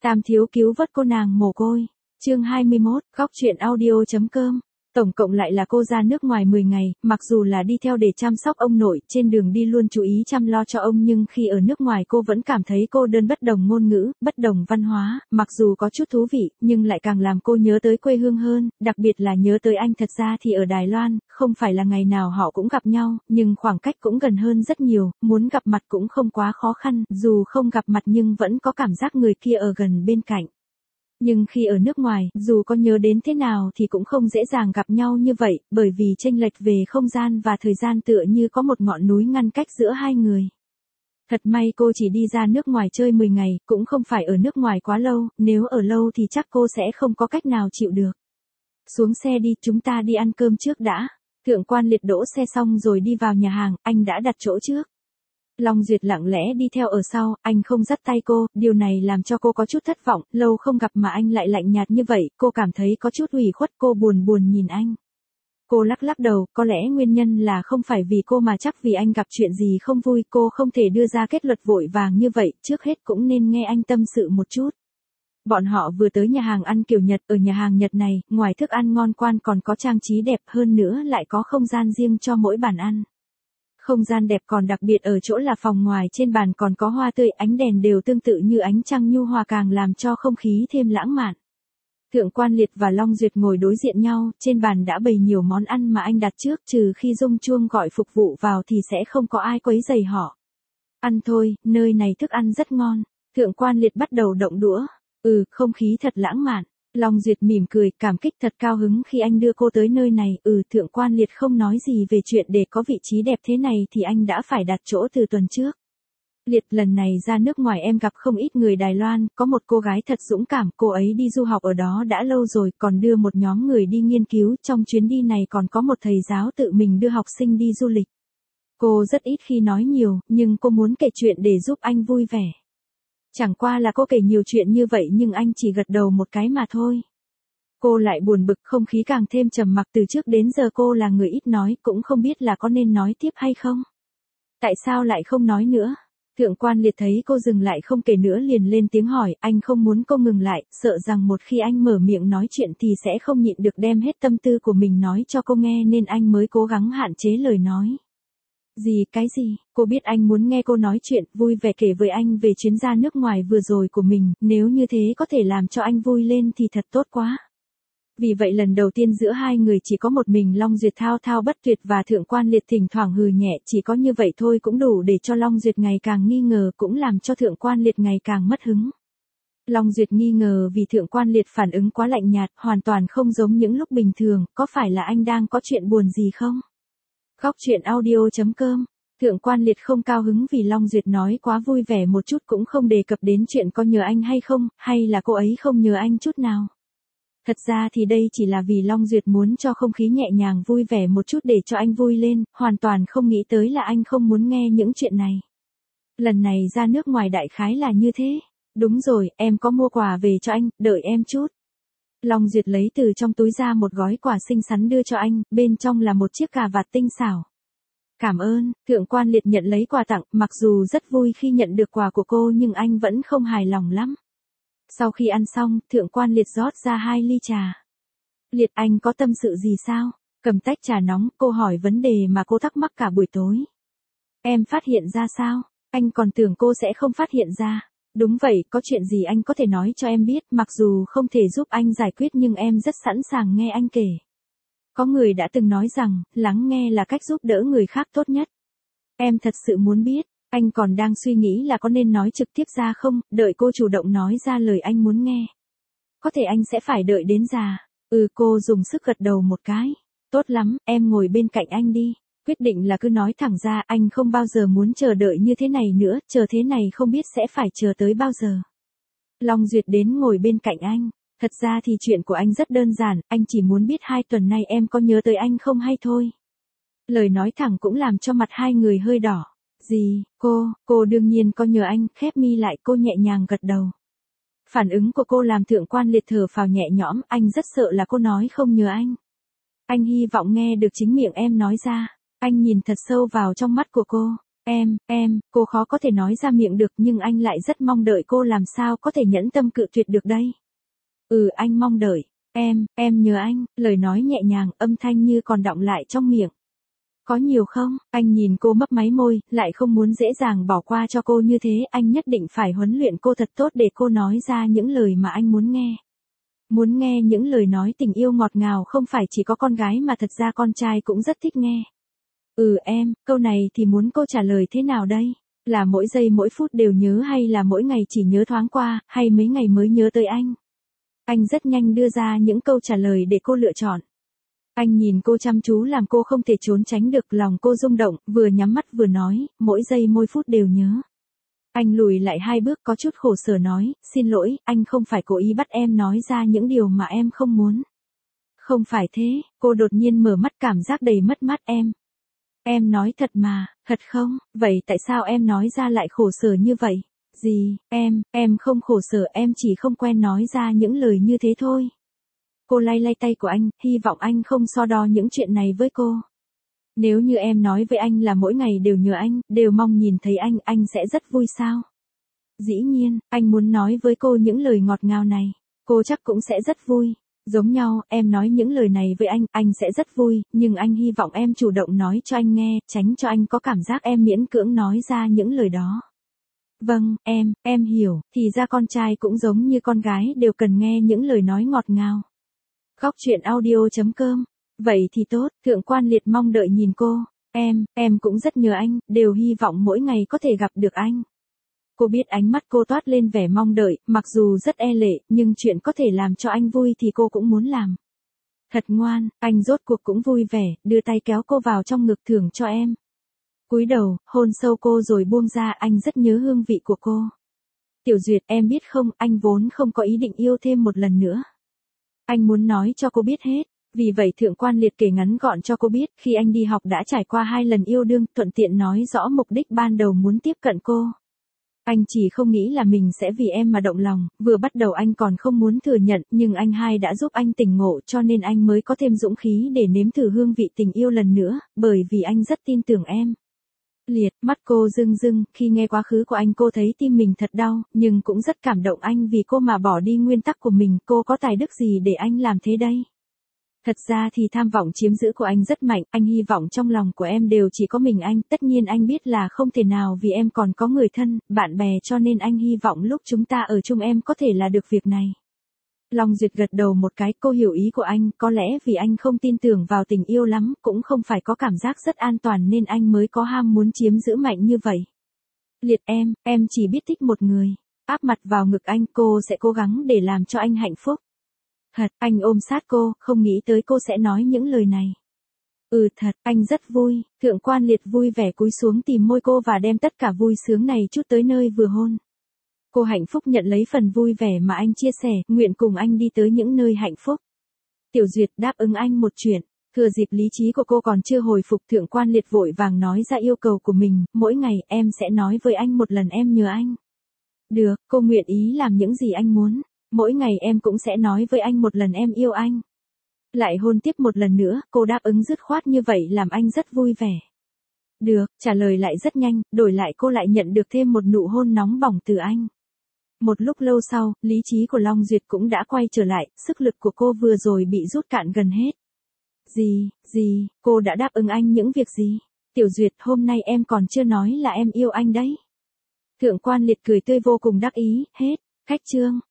Tam thiếu cứu vớt cô nàng mồ côi. Chương 21, góc truyện audio.com. Tổng cộng lại là cô ra nước ngoài 10 ngày, mặc dù là đi theo để chăm sóc ông nội, trên đường đi luôn chú ý chăm lo cho ông, nhưng khi ở nước ngoài cô vẫn cảm thấy cô đơn, bất đồng ngôn ngữ, bất đồng văn hóa, mặc dù có chút thú vị, nhưng lại càng làm cô nhớ tới quê hương hơn, đặc biệt là nhớ tới anh. Thật ra thì ở Đài Loan, không phải là ngày nào họ cũng gặp nhau, nhưng khoảng cách cũng gần hơn rất nhiều, muốn gặp mặt cũng không quá khó khăn, dù không gặp mặt nhưng vẫn có cảm giác người kia ở gần bên cạnh. Nhưng khi ở nước ngoài, dù có nhớ đến thế nào thì cũng không dễ dàng gặp nhau như vậy, bởi vì chênh lệch về không gian và thời gian tựa như có một ngọn núi ngăn cách giữa hai người. Thật may cô chỉ đi ra nước ngoài chơi 10 ngày, cũng không phải ở nước ngoài quá lâu, nếu ở lâu thì chắc cô sẽ không có cách nào chịu được. Xuống xe đi, chúng ta đi ăn cơm trước đã. Thượng quan Liệt đỗ xe xong rồi đi vào nhà hàng, anh đã đặt chỗ trước. Long Duyệt lặng lẽ đi theo ở sau, anh không dắt tay cô, điều này làm cho cô có chút thất vọng, lâu không gặp mà anh lại lạnh nhạt như vậy, cô cảm thấy có chút ủy khuất, cô buồn buồn nhìn anh. Cô lắc lắc đầu, có lẽ nguyên nhân là không phải vì cô mà chắc vì anh gặp chuyện gì không vui, cô không thể đưa ra kết luận vội vàng như vậy, trước hết cũng nên nghe anh tâm sự một chút. Bọn họ vừa tới nhà hàng ăn kiểu Nhật, ở nhà hàng Nhật này, ngoài thức ăn ngon quan còn có trang trí đẹp hơn nữa, lại có không gian riêng cho mỗi bàn ăn. Không gian đẹp còn đặc biệt ở chỗ là phòng ngoài trên bàn còn có hoa tươi, ánh đèn đều tương tự như ánh trăng nhu hòa, càng làm cho không khí thêm lãng mạn. Thượng quan Liệt và Long Duyệt ngồi đối diện nhau, trên bàn đã bày nhiều món ăn mà anh đặt trước, trừ khi rung chuông gọi phục vụ vào thì sẽ không có ai quấy rầy họ. Ăn thôi, nơi này thức ăn rất ngon. Thượng quan Liệt bắt đầu động đũa. Không khí thật lãng mạn. Long Duyệt mỉm cười, cảm kích, thật cao hứng khi anh đưa cô tới nơi này. Thượng quan Liệt không nói gì về chuyện để có vị trí đẹp thế này thì anh đã phải đặt chỗ từ tuần trước. Liệt, lần này ra nước ngoài em gặp không ít người Đài Loan, có một cô gái thật dũng cảm, cô ấy đi du học ở đó đã lâu rồi, còn đưa một nhóm người đi nghiên cứu, trong chuyến đi này còn có một thầy giáo tự mình đưa học sinh đi du lịch. Cô rất ít khi nói nhiều, nhưng cô muốn kể chuyện để giúp anh vui vẻ. Chẳng qua là cô kể nhiều chuyện như vậy nhưng anh chỉ gật đầu một cái mà thôi. Cô lại buồn bực, không khí càng thêm trầm mặc, từ trước đến giờ cô là người ít nói, cũng không biết là có nên nói tiếp hay không. Tại sao lại không nói nữa? Thượng quan Liệt thấy cô dừng lại không kể nữa liền lên tiếng hỏi, anh không muốn cô ngừng lại, sợ rằng một khi anh mở miệng nói chuyện thì sẽ không nhịn được đem hết tâm tư của mình nói cho cô nghe, nên anh mới cố gắng hạn chế lời nói. Cái gì? Cô biết anh muốn nghe cô nói chuyện, vui vẻ kể với anh về chuyến ra nước ngoài vừa rồi của mình, nếu như thế có thể làm cho anh vui lên thì thật tốt quá. Vì vậy lần đầu tiên giữa hai người chỉ có một mình Long Duyệt thao thao bất tuyệt và Thượng quan Liệt thỉnh thoảng hừ nhẹ, chỉ có như vậy thôi cũng đủ để cho Long Duyệt ngày càng nghi ngờ, cũng làm cho Thượng quan Liệt ngày càng mất hứng. Long Duyệt nghi ngờ vì Thượng quan Liệt phản ứng quá lạnh nhạt, hoàn toàn không giống những lúc bình thường, có phải là anh đang có chuyện buồn gì không? Góc truyện audio.com. Thượng quan Liệt không cao hứng vì Long Duyệt nói quá vui vẻ một chút, cũng không đề cập đến chuyện có nhờ anh hay không, hay là cô ấy không nhờ anh chút nào. Thật ra thì đây chỉ là vì Long Duyệt muốn cho không khí nhẹ nhàng vui vẻ một chút để cho anh vui lên, hoàn toàn không nghĩ tới là anh không muốn nghe những chuyện này. Lần này ra nước ngoài đại khái là như thế. Đúng rồi, em có mua quà về cho anh, đợi em chút. Long Duyệt lấy từ trong túi ra một gói quà xinh xắn đưa cho anh, bên trong là một chiếc cà vạt tinh xảo. Cảm ơn. Thượng quan Liệt nhận lấy quà tặng, mặc dù rất vui khi nhận được quà của cô nhưng anh vẫn không hài lòng lắm. Sau khi ăn xong, Thượng quan Liệt rót ra 2 ly trà. Liệt, anh có tâm sự gì sao? Cầm tách trà nóng, cô hỏi vấn đề mà cô thắc mắc cả buổi tối. Em phát hiện ra sao? Anh còn tưởng cô sẽ không phát hiện ra. Đúng vậy, có chuyện gì anh có thể nói cho em biết, mặc dù không thể giúp anh giải quyết nhưng em rất sẵn sàng nghe anh kể. Có người đã từng nói rằng, lắng nghe là cách giúp đỡ người khác tốt nhất. Em thật sự muốn biết. Anh còn đang suy nghĩ là có nên nói trực tiếp ra không, đợi cô chủ động nói ra lời anh muốn nghe. Có thể anh sẽ phải đợi đến già. Cô dùng sức gật đầu một cái. Tốt lắm, em ngồi bên cạnh anh đi. Quyết định là cứ nói thẳng ra, anh không bao giờ muốn chờ đợi như thế này nữa, chờ thế này không biết sẽ phải chờ tới bao giờ. Long Duyệt đến ngồi bên cạnh anh. Thật ra thì chuyện của anh rất đơn giản, anh chỉ muốn biết 2 tuần nay em có nhớ tới anh không hay thôi. Lời nói thẳng cũng làm cho mặt hai người hơi đỏ. Cô đương nhiên có nhớ anh, khép mi lại cô nhẹ nhàng gật đầu. Phản ứng của cô làm Thượng quan Liệt thở phào nhẹ nhõm, anh rất sợ là cô nói không nhớ anh. Anh hy vọng nghe được chính miệng em nói ra. Anh nhìn thật sâu vào trong mắt của cô. cô khó có thể nói ra miệng được nhưng anh lại rất mong đợi cô làm sao có thể nhẫn tâm cự tuyệt được đây. Anh mong đợi. Em nhớ anh, lời nói nhẹ nhàng, âm thanh như còn đọng lại trong miệng. Có nhiều không? Anh nhìn cô mấp máy môi, lại không muốn dễ dàng bỏ qua cho cô như thế, anh nhất định phải huấn luyện cô thật tốt để cô nói ra những lời mà anh muốn nghe. Muốn nghe những lời nói tình yêu ngọt ngào không phải chỉ có con gái mà thật ra con trai cũng rất thích nghe. Câu này thì muốn cô trả lời thế nào đây? Là mỗi giây mỗi phút đều nhớ hay là mỗi ngày chỉ nhớ thoáng qua, hay mấy ngày mới nhớ tới anh? Anh rất nhanh đưa ra những câu trả lời để cô lựa chọn. Anh nhìn cô chăm chú làm cô không thể trốn tránh được, lòng cô rung động, vừa nhắm mắt vừa nói, mỗi giây mỗi phút đều nhớ. Anh lùi lại 2 bước có chút khổ sở nói, xin lỗi, anh không phải cố ý bắt em nói ra những điều mà em không muốn. Không phải thế, cô đột nhiên mở mắt cảm giác đầy mất mát. Em nói thật mà, thật không? Vậy tại sao em nói ra lại khổ sở như vậy? Gì, em không khổ sở, em chỉ không quen nói ra những lời như thế thôi. Cô lay lay tay của anh, hy vọng anh không so đo những chuyện này với cô. Nếu như em nói với anh là mỗi ngày đều nhớ anh, đều mong nhìn thấy anh sẽ rất vui sao? Dĩ nhiên, anh muốn nói với cô những lời ngọt ngào này. Cô chắc cũng sẽ rất vui. Giống nhau, em nói những lời này với anh sẽ rất vui, nhưng anh hy vọng em chủ động nói cho anh nghe, tránh cho anh có cảm giác em miễn cưỡng nói ra những lời đó. Vâng, em hiểu, thì ra con trai cũng giống như con gái đều cần nghe những lời nói ngọt ngào. Góc chuyện audio.com. Vậy thì tốt, Thượng Quan Liệt mong đợi nhìn cô. Em cũng rất nhớ anh, đều hy vọng mỗi ngày có thể gặp được anh. Cô biết ánh mắt cô toát lên vẻ mong đợi, mặc dù rất e lệ, nhưng chuyện có thể làm cho anh vui thì cô cũng muốn làm. Thật ngoan, anh rốt cuộc cũng vui vẻ, đưa tay kéo cô vào trong ngực thưởng cho em. Cúi đầu, hôn sâu cô rồi buông ra, anh rất nhớ hương vị của cô. Tiểu Duyệt, em biết không, anh vốn không có ý định yêu thêm một lần nữa. Anh muốn nói cho cô biết hết. Vì vậy Thượng Quan Liệt kể ngắn gọn cho cô biết, khi anh đi học đã trải qua 2 lần yêu đương, thuận tiện nói rõ mục đích ban đầu muốn tiếp cận cô. Anh chỉ không nghĩ là mình sẽ vì em mà động lòng, vừa bắt đầu anh còn không muốn thừa nhận, nhưng anh hai đã giúp anh tỉnh ngộ cho nên anh mới có thêm dũng khí để nếm thử hương vị tình yêu lần nữa, bởi vì anh rất tin tưởng em. Liệt, mắt cô rưng rưng, khi nghe quá khứ của anh cô thấy tim mình thật đau, nhưng cũng rất cảm động anh vì cô mà bỏ đi nguyên tắc của mình, cô có tài đức gì để anh làm thế đây? Thật ra thì tham vọng chiếm giữ của anh rất mạnh, anh hy vọng trong lòng của em đều chỉ có mình anh, tất nhiên anh biết là không thể nào vì em còn có người thân, bạn bè cho nên anh hy vọng lúc chúng ta ở chung em có thể là được việc này. Long Duyệt gật đầu một cái, cô hiểu ý của anh, có lẽ vì anh không tin tưởng vào tình yêu lắm, cũng không phải có cảm giác rất an toàn nên anh mới có ham muốn chiếm giữ mạnh như vậy. Liệt, em chỉ biết thích một người. Áp mặt vào ngực anh, cô sẽ cố gắng để làm cho anh hạnh phúc. Thật, anh ôm sát cô, không nghĩ tới cô sẽ nói những lời này. Thật, anh rất vui. Thượng Quan Liệt vui vẻ cúi xuống tìm môi cô và đem tất cả vui sướng này chút tới nơi vừa hôn. Cô hạnh phúc nhận lấy phần vui vẻ mà anh chia sẻ, nguyện cùng anh đi tới những nơi hạnh phúc. Tiểu Duyệt đáp ứng anh một chuyện. Thừa dịp lý trí của cô còn chưa hồi phục, Thượng Quan Liệt vội vàng nói ra yêu cầu của mình, mỗi ngày em sẽ nói với anh một lần em nhớ anh. Được, cô nguyện ý làm những gì anh muốn. Mỗi ngày em cũng sẽ nói với anh một lần em yêu anh. Lại hôn tiếp một lần nữa, cô đáp ứng dứt khoát như vậy làm anh rất vui vẻ. Được, trả lời lại rất nhanh, đổi lại cô lại nhận được thêm một nụ hôn nóng bỏng từ anh. Một lúc lâu sau, lý trí của Long Duyệt cũng đã quay trở lại, sức lực của cô vừa rồi bị rút cạn gần hết. Gì, cô đã đáp ứng anh những việc gì? Tiểu Duyệt, hôm nay em còn chưa nói là em yêu anh đấy. Thượng Quan Liệt cười tươi vô cùng đắc ý, hết, khách chương.